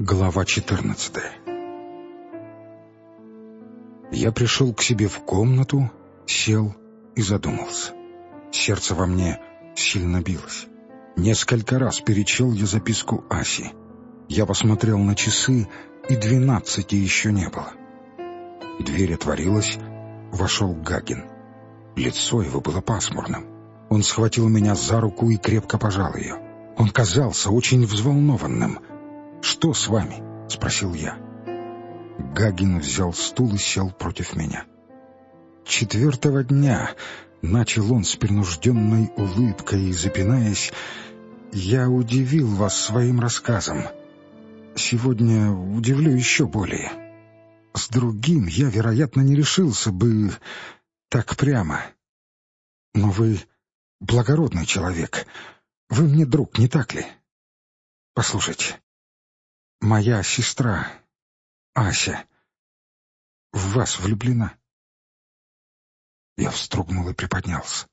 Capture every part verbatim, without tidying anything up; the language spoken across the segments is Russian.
Глава четырнадцатая. Я пришел к себе в комнату, сел и задумался. Сердце во мне сильно билось. Несколько раз перечел я записку Аси. Я посмотрел на часы, и двенадцати еще не было. Дверь отворилась, вошел Гагин. Лицо его было пасмурным. Он схватил меня за руку и крепко пожал ее. Он казался очень взволнованным. «Что с вами?» — спросил я. Гагин взял стул и сел против меня. «Четвертого дня», — начал он с принужденной улыбкой и запинаясь, — «я удивил вас своим рассказом. Сегодня удивлю еще более. С другим я, вероятно, не решился бы так прямо. Но вы благородный человек. Вы мне друг, не так ли? Послушайте, моя сестра Ася в вас влюблена». Я вздрогнул и приподнялся.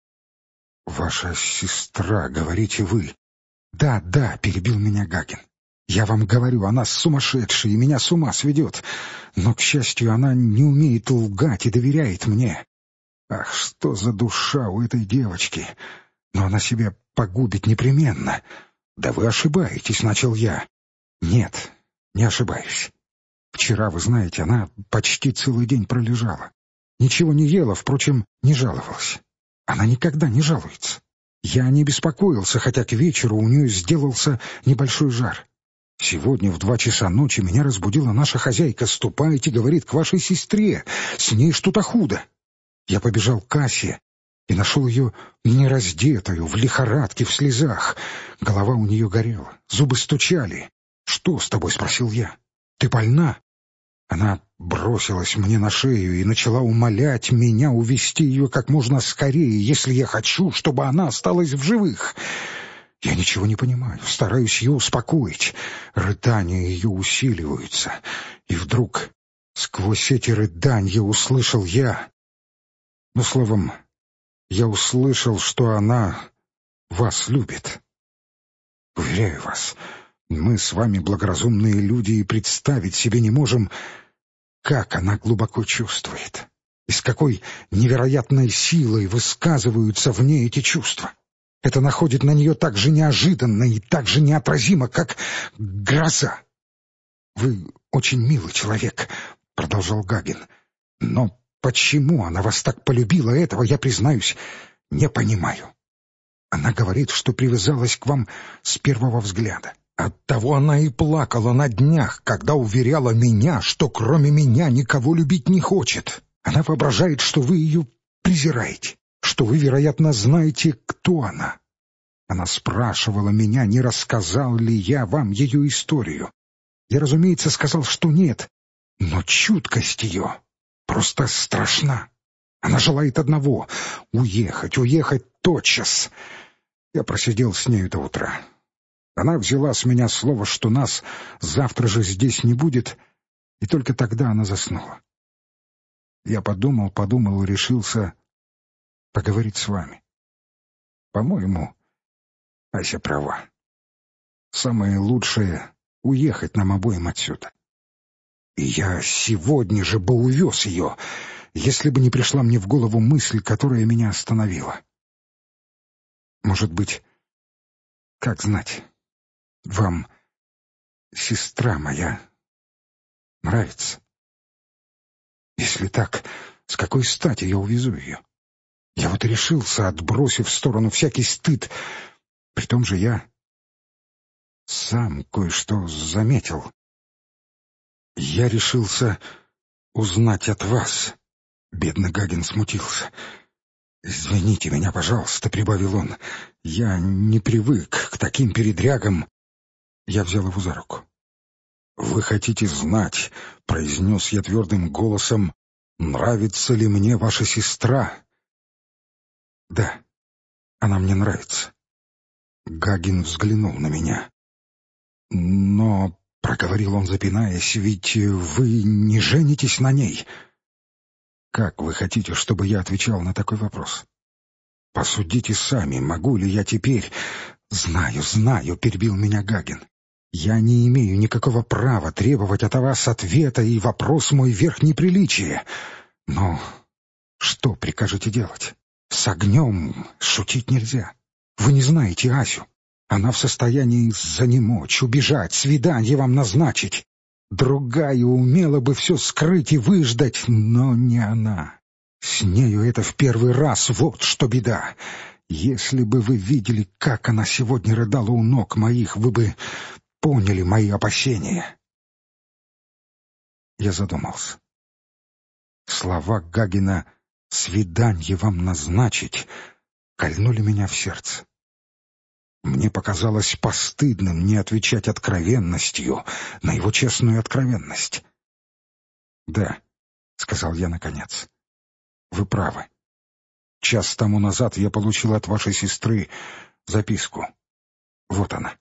«Ваша сестра, говорите вы?» «Да, да», — перебил меня Гагин. «Я вам говорю, она сумасшедшая и меня с ума сведет. Но, к счастью, она не умеет лгать и доверяет мне. Ах, что за душа у этой девочки! Но она себя погубит непременно». «Да вы ошибаетесь», — начал я. «Нет, не ошибаюсь. Вчера, вы знаете, она почти целый день пролежала. Ничего не ела, впрочем, не жаловалась. Она никогда не жалуется. Я не беспокоился, хотя к вечеру у нее сделался небольшой жар. Сегодня в два часа ночи меня разбудила наша хозяйка. «Ступайте, — говорит, — к вашей сестре, с ней что-то худо». Я побежал к Асе и нашел ее нераздетую, в лихорадке, в слезах. Голова у нее горела, зубы стучали. «Что с тобой?» — спросил я. «Ты больна?» Она бросилась мне на шею и начала умолять меня увезти ее как можно скорее, если я хочу, чтобы она осталась в живых. Я ничего не понимаю, стараюсь ее успокоить. Рыдания ее усиливаются. И вдруг сквозь эти рыдания услышал я... Ну, словом, я услышал, что она вас любит. Уверяю вас, мы с вами благоразумные люди и представить себе не можем, как она глубоко чувствует, и с какой невероятной силой высказываются в ней эти чувства. Это находит на нее так же неожиданно и так же неотразимо, как гроза. «Вы очень милый человек», — продолжал Гагин, — «но почему она вас так полюбила, этого, я, признаюсь, не понимаю. Она говорит, что привязалась к вам с первого взгляда. Оттого она и плакала на днях, когда уверяла меня, что кроме меня никого любить не хочет. Она воображает, что вы ее презираете, что вы, вероятно, знаете, кто она. Она спрашивала меня, не рассказал ли я вам ее историю. Я, разумеется, сказал, что нет, но чуткость ее просто страшна. Она желает одного — уехать, уехать тотчас». Я просидел с нею до утра. Она взяла с меня слово, что нас завтра же здесь не будет, и только тогда она заснула. Я подумал, подумал и решился поговорить с вами. По-моему, Ася права. Самое лучшее — уехать нам обоим отсюда. И я сегодня же бы увез ее, если бы не пришла мне в голову мысль, которая меня остановила. Может быть, как знать, вам сестра моя нравится? Если так, с какой стати я увезу ее? Я вот решился, отбросив в сторону всякий стыд. При том же я сам кое-что заметил. Я решился узнать от вас. Бедный Гагин смутился. «Извините меня, пожалуйста», — прибавил он. «Я не привык к таким передрягам». Я взял его за руку. «Вы хотите знать, — произнес я твердым голосом, — нравится ли мне ваша сестра?» «Да, она мне нравится». Гагин взглянул на меня. «Но, — проговорил он, запинаясь, — ведь вы не женитесь на ней». «Как вы хотите, чтобы я отвечал на такой вопрос? Посудите сами, могу ли я теперь...» «Знаю, знаю», — перебил меня Гагин. Я не имею никакого права требовать от вас ответа, и вопрос мой верх неприличия. Но что прикажете делать? С огнем шутить нельзя. Вы не знаете Асю. Она в состоянии занемочь, убежать, свидание вам назначить. Другая умела бы все скрыть и выждать, но не она. С нею это в первый раз, вот что беда. Если бы вы видели, как она сегодня рыдала у ног моих, вы бы поняли мои опасения. Я задумался. Слова Гагина «свиданье вам назначить» кольнули меня в сердце. Мне показалось постыдным не отвечать откровенностью на его честную откровенность. «Да», — сказал я наконец, — «вы правы. Час тому назад я получил от вашей сестры записку. Вот она».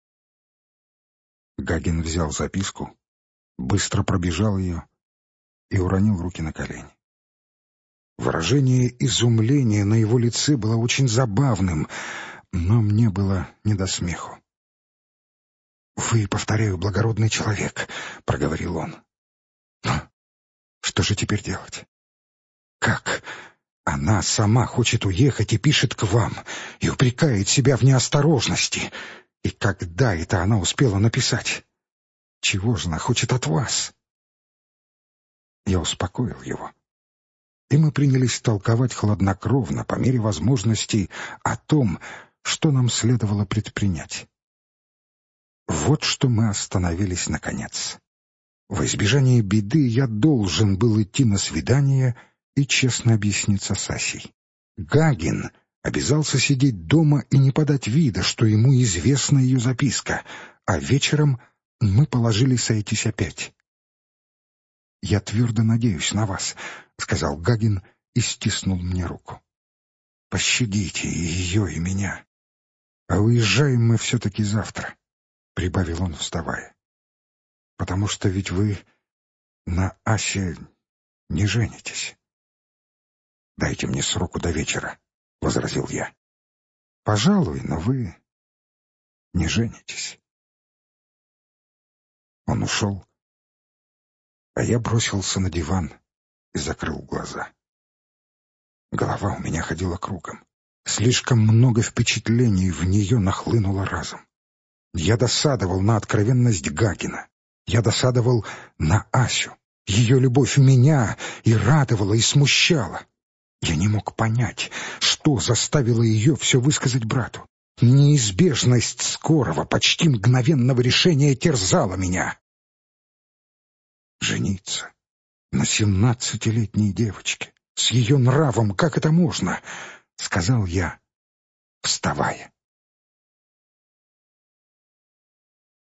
Гагин взял записку, быстро пробежал ее и уронил руки на колени. Выражение изумления на его лице было очень забавным, но мне было не до смеху. «Вы, повторяю, благородный человек», — проговорил он. «Но что же теперь делать? Как? Она сама хочет уехать и пишет к вам, и упрекает себя в неосторожности. И когда это она успела написать? Чего же она хочет от вас?» Я успокоил его, и мы принялись толковать хладнокровно, по мере возможностей, о том, что нам следовало предпринять. Вот что мы остановились наконец. Во избежание беды я должен был идти на свидание и честно объясниться с Асей. Гагин обязался сидеть дома и не подать вида, что ему известна ее записка, а вечером мы положили сойтись опять. «Я твердо надеюсь на вас», — сказал Гагин и стиснул мне руку. «Пощадите и ее, и меня. А уезжаем мы все-таки завтра», — прибавил он, вставая. «Потому что ведь вы на Асе не женитесь». «Дайте мне сроку до вечера», — возразил я. «Пожалуй, но вы не женитесь». Он ушел, а я бросился на диван и закрыл глаза. Голова у меня ходила кругом. Слишком много впечатлений в нее нахлынуло разом. Я досадовал на откровенность Гагина. Я досадовал на Асю. Ее любовь меня и радовала, и смущала. Я не мог понять, что заставило ее все высказать брату. Неизбежность скорого, почти мгновенного решения терзала меня. Жениться на семнадцатилетней девочке, с ее нравом, как это можно? — сказал я, вставая.